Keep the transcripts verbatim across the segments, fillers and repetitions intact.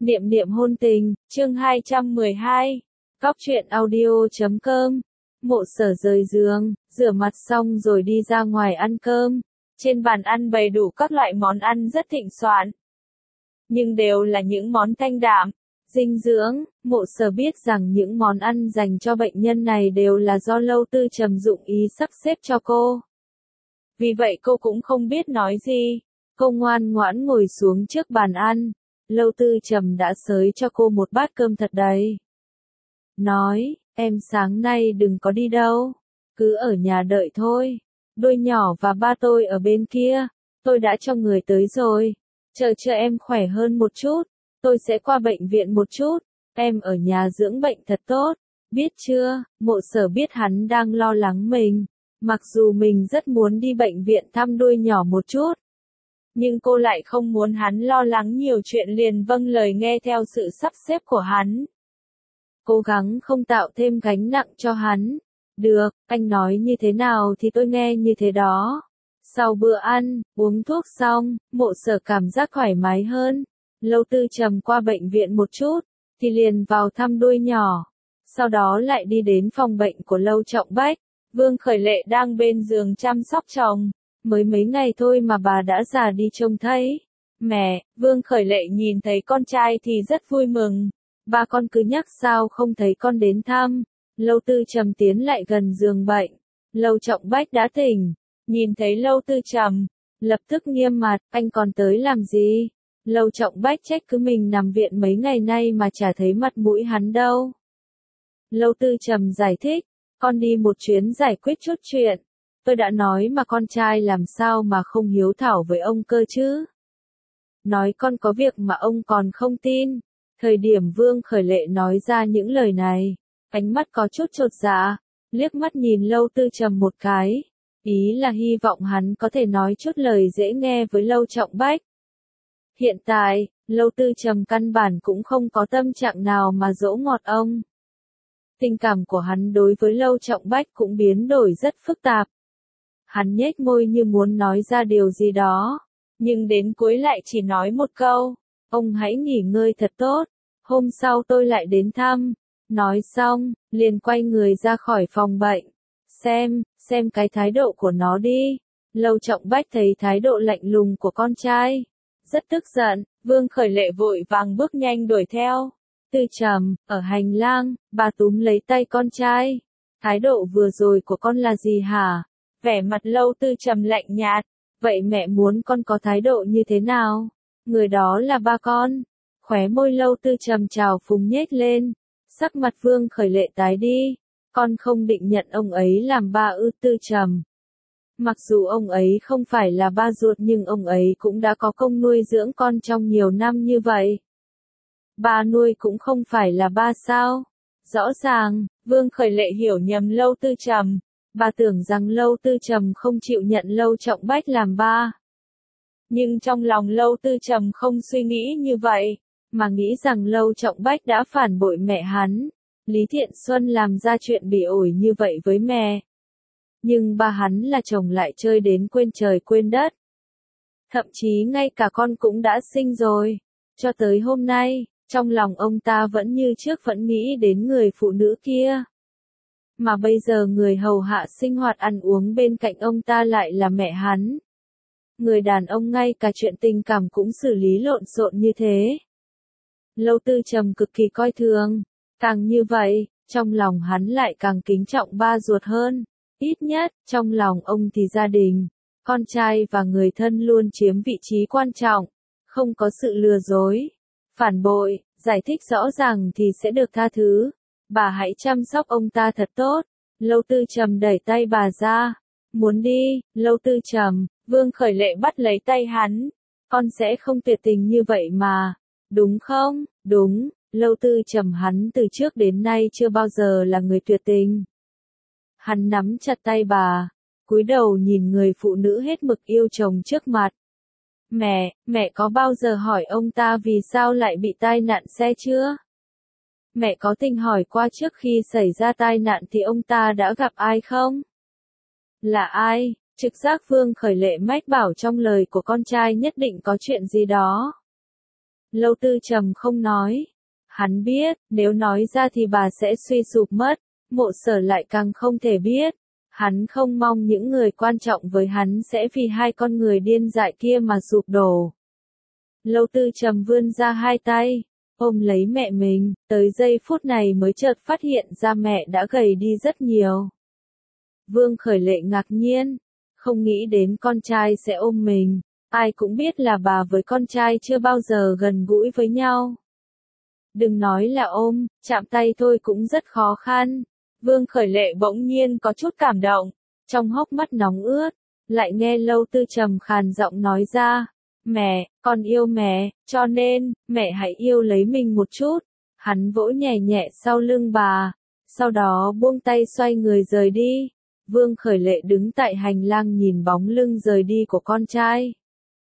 Niệm niệm hôn tình, chương hai trăm mười hai. Góc truyện audio chấm com. Mộ Sở rời giường, rửa mặt xong rồi đi ra ngoài ăn cơm. Trên bàn ăn bày đủ các loại món ăn rất thịnh soạn. Nhưng đều là những món thanh đạm, dinh dưỡng. Mộ Sở biết rằng những món ăn dành cho bệnh nhân này đều là do Lâu Tư Trầm dụng ý sắp xếp cho cô. Vì vậy cô cũng không biết nói gì. Cô ngoan ngoãn ngồi xuống trước bàn ăn. Lâu Tư Trầm đã xới cho cô một bát cơm thật đầy. Nói, em sáng nay đừng có đi đâu, cứ ở nhà đợi thôi. Đôi nhỏ và ba tôi ở bên kia, tôi đã cho người tới rồi. Chờ cho em khỏe hơn một chút, tôi sẽ qua bệnh viện một chút. Em ở nhà dưỡng bệnh thật tốt, biết chưa? Mộ Sở biết hắn đang lo lắng mình, mặc dù mình rất muốn đi bệnh viện thăm đôi nhỏ một chút. Nhưng cô lại không muốn hắn lo lắng nhiều chuyện, liền vâng lời nghe theo sự sắp xếp của hắn. Cố gắng không tạo thêm gánh nặng cho hắn. Được, anh nói như thế nào thì tôi nghe như thế đó. Sau bữa ăn, uống thuốc xong, Mộ Sở cảm giác thoải mái hơn. Lâu Tư Trầm qua bệnh viện một chút, thì liền vào thăm đôi nhỏ. Sau đó lại đi đến phòng bệnh của Lâu Trọng Bách. Vương Khởi Lệ đang bên giường chăm sóc chồng. Mới mấy ngày thôi mà bà đã già đi trông thấy. Mẹ, Vương Khởi Lệ nhìn thấy con trai thì rất vui mừng. Ba con cứ nhắc sao không thấy con đến thăm. Lâu Tư Trầm tiến lại gần giường bệnh. Lâu Trọng Bách đã tỉnh. Nhìn thấy Lâu Tư Trầm, lập tức nghiêm mặt, anh còn tới làm gì? Lâu Trọng Bách trách cứ mình nằm viện mấy ngày nay mà chả thấy mặt mũi hắn đâu. Lâu Tư Trầm giải thích, con đi một chuyến giải quyết chút chuyện. Tôi đã nói mà con trai làm sao mà không hiếu thảo với ông cơ chứ. Nói con có việc mà ông còn không tin. Thời điểm Vương Khởi Lệ nói ra những lời này, ánh mắt có chút chột dạ, liếc mắt nhìn Lâu Tư Trầm một cái. Ý là hy vọng hắn có thể nói chút lời dễ nghe với Lâu Trọng Bách. Hiện tại, Lâu Tư Trầm căn bản cũng không có tâm trạng nào mà dỗ ngọt ông. Tình cảm của hắn đối với Lâu Trọng Bách cũng biến đổi rất phức tạp. Hắn nhếch môi như muốn nói ra điều gì đó, nhưng đến cuối lại chỉ nói một câu, ông hãy nghỉ ngơi thật tốt, hôm sau tôi lại đến thăm. Nói xong, liền quay người ra khỏi phòng bệnh. Xem, xem cái thái độ của nó đi. Lâu Trọng Bách thấy thái độ lạnh lùng của con trai, rất tức giận. Vương Khởi Lệ vội vàng bước nhanh đuổi theo. Tư Trầm, ở hành lang, bà túm lấy tay con trai. Thái độ vừa rồi của con là gì hả? Vẻ mặt Lâu Tư Trầm lạnh nhạt. Vậy mẹ muốn con có thái độ như thế nào? Người đó là ba con. Khóe môi Lâu Tư Trầm trào phúng nhếch lên. Sắc mặt Vương Khởi Lệ tái đi. Con không định nhận ông ấy làm ba ư? Tư Trầm. Mặc dù ông ấy không phải là ba ruột nhưng ông ấy cũng đã có công nuôi dưỡng con trong nhiều năm như vậy. Ba nuôi cũng không phải là ba sao? Rõ ràng, Vương Khởi Lệ hiểu nhầm Lâu Tư Trầm. Bà tưởng rằng Lâu Tư Trầm không chịu nhận Lâu Trọng Bách làm ba. Nhưng trong lòng Lâu Tư Trầm không suy nghĩ như vậy, mà nghĩ rằng Lâu Trọng Bách đã phản bội mẹ hắn. Lý Thiện Xuân làm ra chuyện bị ổi như vậy với mẹ. Nhưng ba hắn là chồng lại chơi đến quên trời quên đất. Thậm chí ngay cả con cũng đã sinh rồi. Cho tới hôm nay, trong lòng ông ta vẫn như trước vẫn nghĩ đến người phụ nữ kia. Mà bây giờ người hầu hạ sinh hoạt ăn uống bên cạnh ông ta lại là mẹ hắn. Người đàn ông ngay cả chuyện tình cảm cũng xử lý lộn xộn như thế. Lâu Tư Trầm cực kỳ coi thường. Càng như vậy, trong lòng hắn lại càng kính trọng ba ruột hơn. Ít nhất, trong lòng ông thì gia đình, con trai và người thân luôn chiếm vị trí quan trọng. Không có sự lừa dối, phản bội, giải thích rõ ràng thì sẽ được tha thứ. Bà hãy chăm sóc ông ta thật tốt. Lâu Tư Trầm đẩy tay bà ra. Muốn đi, Lâu Tư Trầm. Vương Khởi Lệ bắt lấy tay hắn. Con sẽ không tuyệt tình như vậy mà. Đúng không? Đúng. Lâu Tư Trầm hắn từ trước đến nay chưa bao giờ là người tuyệt tình. Hắn nắm chặt tay bà, cúi đầu nhìn người phụ nữ hết mực yêu chồng trước mặt. Mẹ, mẹ có bao giờ hỏi ông ta vì sao lại bị tai nạn xe chưa? Mẹ có từng hỏi qua trước khi xảy ra tai nạn thì ông ta đã gặp ai không? Là ai? Trực giác Vương Khởi Lệ mách bảo trong lời của con trai nhất định có chuyện gì đó. Lâu Tư Trầm không nói. Hắn biết, nếu nói ra thì bà sẽ suy sụp mất. Mộ Sở lại càng không thể biết. Hắn không mong những người quan trọng với hắn sẽ vì hai con người điên dại kia mà sụp đổ. Lâu Tư Trầm vươn ra hai tay, ôm lấy mẹ mình, tới giây phút này mới chợt phát hiện ra mẹ đã gầy đi rất nhiều. Vương Khởi Lệ ngạc nhiên, không nghĩ đến con trai sẽ ôm mình, ai cũng biết là bà với con trai chưa bao giờ gần gũi với nhau. Đừng nói là ôm, chạm tay thôi cũng rất khó khăn. Vương Khởi Lệ bỗng nhiên có chút cảm động, trong hốc mắt nóng ướt, lại nghe Lâu Tư Trầm khàn giọng nói ra, mẹ, con yêu mẹ, cho nên, mẹ hãy yêu lấy mình một chút. Hắn vỗ nhẹ nhẹ sau lưng bà, sau đó buông tay xoay người rời đi. Vương Khởi Lệ đứng tại hành lang nhìn bóng lưng rời đi của con trai.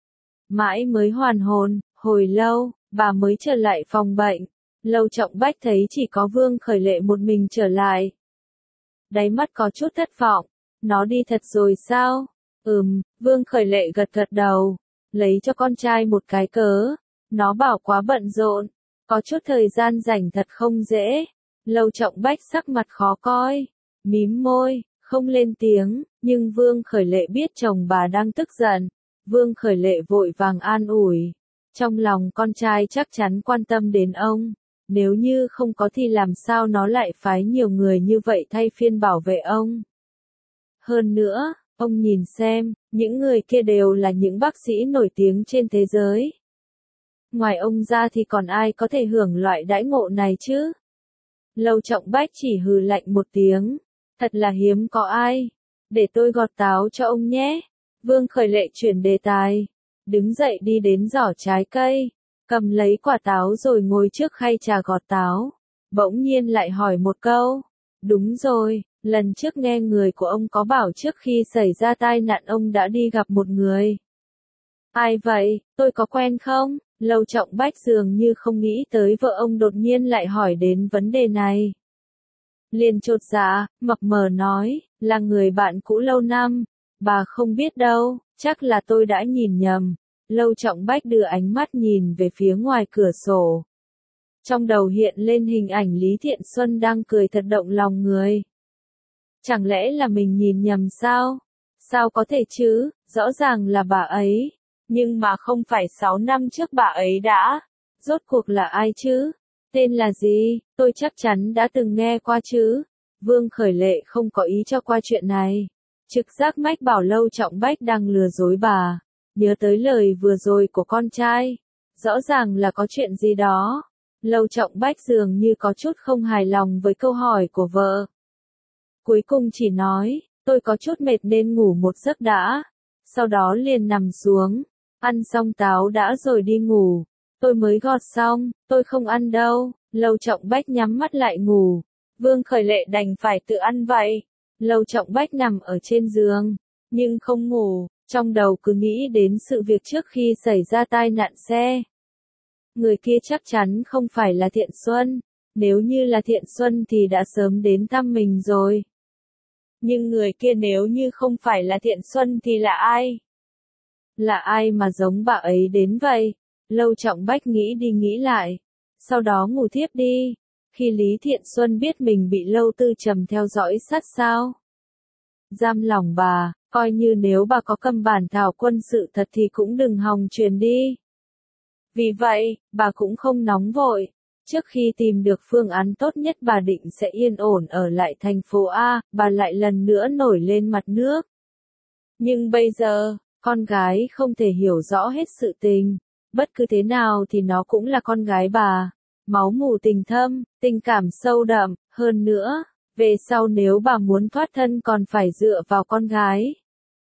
Mãi mới hoàn hồn, hồi lâu, bà mới trở lại phòng bệnh. Lâu Trọng Bách thấy chỉ có Vương Khởi Lệ một mình trở lại. Đáy mắt có chút thất vọng, nó đi thật rồi sao? Ừm, Vương Khởi Lệ gật gật đầu, lấy cho con trai một cái cớ. Nó bảo quá bận rộn, có chút thời gian rảnh thật không dễ. Lâu Trọng Bách sắc mặt khó coi, mím môi, không lên tiếng, nhưng Vương Khởi Lệ biết chồng bà đang tức giận. Vương Khởi Lệ vội vàng an ủi, trong lòng con trai chắc chắn quan tâm đến ông. Nếu như không có thì làm sao nó lại phái nhiều người như vậy thay phiên bảo vệ ông. Hơn nữa, ông nhìn xem, những người kia đều là những bác sĩ nổi tiếng trên thế giới. Ngoài ông ra thì còn ai có thể hưởng loại đãi ngộ này chứ? Lâu Trọng Bách chỉ hừ lạnh một tiếng, thật là hiếm có ai. Để tôi gọt táo cho ông nhé. Vương Khởi Lệ chuyển đề tài, đứng dậy đi đến giỏ trái cây, cầm lấy quả táo rồi ngồi trước khay trà gọt táo. Bỗng nhiên lại hỏi một câu. Đúng rồi, lần trước nghe người của ông có bảo trước khi xảy ra tai nạn ông đã đi gặp một người. Ai vậy, tôi có quen không? Lâu Trọng Bách dường như không nghĩ tới vợ ông đột nhiên lại hỏi đến vấn đề này. Liền chột dạ, mập mờ nói, là người bạn cũ lâu năm. Bà không biết đâu, chắc là tôi đã nhìn nhầm. Lâu Trọng Bách đưa ánh mắt nhìn về phía ngoài cửa sổ. Trong đầu hiện lên hình ảnh Lý Thiện Xuân đang cười thật động lòng người. Chẳng lẽ là mình nhìn nhầm sao? Sao có thể chứ, rõ ràng là bà ấy. Nhưng mà không phải sáu năm trước bà ấy đã. Rốt cuộc là ai chứ? Tên là gì? Tôi chắc chắn đã từng nghe qua chứ. Vương Khởi Lệ không có ý cho qua chuyện này. Trực giác mách bảo Lâu Trọng Bách đang lừa dối bà. Nhớ tới lời vừa rồi của con trai. Rõ ràng là có chuyện gì đó. Lâu Trọng Bách dường như có chút không hài lòng với câu hỏi của vợ. Cuối cùng chỉ nói, tôi có chút mệt nên ngủ một giấc đã. Sau đó liền nằm xuống. Ăn xong táo đã rồi đi ngủ. Tôi mới gọt xong, tôi không ăn đâu. Lâu Trọng Bách nhắm mắt lại ngủ. Vương Khởi Lệ đành phải tự ăn vậy. Lâu Trọng Bách nằm ở trên giường, nhưng không ngủ, trong đầu cứ nghĩ đến sự việc trước khi xảy ra tai nạn xe. Người kia chắc chắn không phải là Thiện Xuân, nếu như là Thiện Xuân thì đã sớm đến thăm mình rồi. Nhưng người kia nếu như không phải là Thiện Xuân thì là ai? Là ai mà giống bà ấy đến vậy? Lâu Trọng Bách nghĩ đi nghĩ lại, sau đó ngủ thiếp đi. Khi Lý Thiện Xuân biết mình bị Lâu Tư Trầm theo dõi sát sao, giam lòng bà, coi như nếu bà có cầm bản thảo quân sự thật thì cũng đừng hòng truyền đi. Vì vậy, bà cũng không nóng vội. Trước khi tìm được phương án tốt nhất bà định sẽ yên ổn ở lại thành phố A, bà lại lần nữa nổi lên mặt nước. Nhưng bây giờ, con gái không thể hiểu rõ hết sự tình. Bất cứ thế nào thì nó cũng là con gái bà. Máu mủ tình thâm, tình cảm sâu đậm, hơn nữa, về sau nếu bà muốn thoát thân còn phải dựa vào con gái.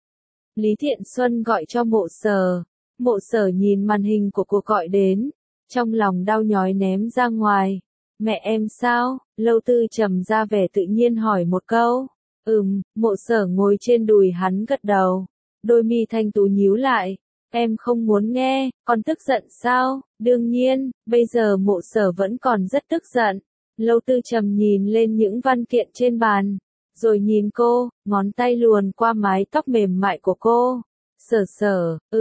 Lý Thiện Xuân gọi cho Mộ Sở. Mộ Sở nhìn màn hình của cuộc gọi đến, trong lòng đau nhói ném ra ngoài. Mẹ em sao? Lâu Tư Trầm ra vẻ tự nhiên hỏi một câu. Ừm, Mộ Sở ngồi trên đùi hắn gật đầu. Đôi mi thanh tú nhíu lại. Em không muốn nghe, con tức giận sao? Đương nhiên, bây giờ Mộ Sở vẫn còn rất tức giận. Lâu Tư Trầm nhìn lên những văn kiện trên bàn, rồi nhìn cô, ngón tay luồn qua mái tóc mềm mại của cô. Sở Sở, ừm,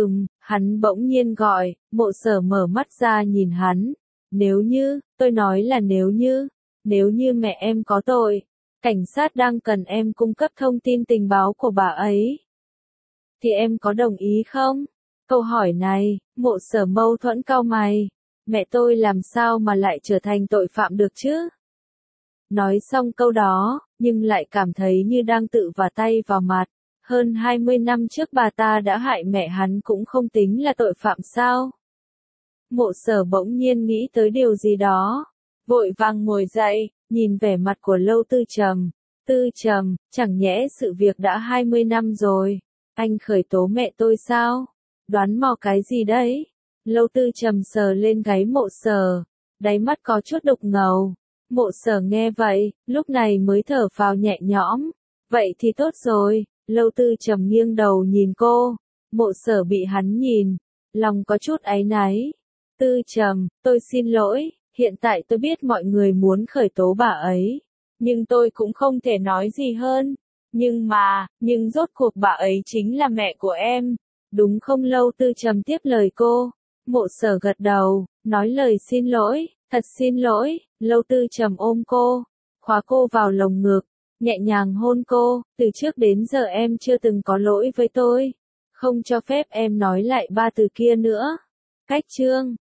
Hắn bỗng nhiên gọi, Mộ Sở mở mắt ra nhìn hắn. Nếu như, tôi nói là nếu như, nếu như mẹ em có tội, cảnh sát đang cần em cung cấp thông tin tình báo của bà ấy, thì em có đồng ý không? Câu hỏi này, Mộ Sở mâu thuẫn cau mày. Mẹ tôi làm sao mà lại trở thành tội phạm được chứ? Nói xong câu đó, nhưng lại cảm thấy như đang tự vả tay vào mặt. Hơn hai mươi năm trước bà ta đã hại mẹ hắn cũng không tính là tội phạm sao? Mộ Sở bỗng nhiên nghĩ tới điều gì đó. Vội vàng ngồi dậy, nhìn vẻ mặt của Lâu Tư Trầm. Tư Trầm, chẳng nhẽ sự việc đã hai mươi năm rồi. Anh khởi tố mẹ tôi sao? Đoán mò cái gì đấy? Lâu Tư Trầm sờ lên gáy Mộ Sở. Đáy mắt có chút đục ngầu. Mộ Sở nghe vậy, lúc này mới thở phào nhẹ nhõm. Vậy thì tốt rồi. Lâu Tư Trầm nghiêng đầu nhìn cô. Mộ Sở bị hắn nhìn. Lòng có chút áy náy. Tư Trầm, tôi xin lỗi. Hiện tại tôi biết mọi người muốn khởi tố bà ấy. Nhưng tôi cũng không thể nói gì hơn. Nhưng mà, nhưng rốt cuộc bà ấy chính là mẹ của em. Đúng không? Lâu Tư Trầm tiếp lời cô. Mộ Sở gật đầu, nói lời xin lỗi, thật xin lỗi. Lâu Tư Trầm ôm cô, khóa cô vào lồng ngực, nhẹ nhàng hôn cô. Từ trước đến giờ em chưa từng có lỗi với tôi. Không cho phép em nói lại ba từ kia nữa. Cách chương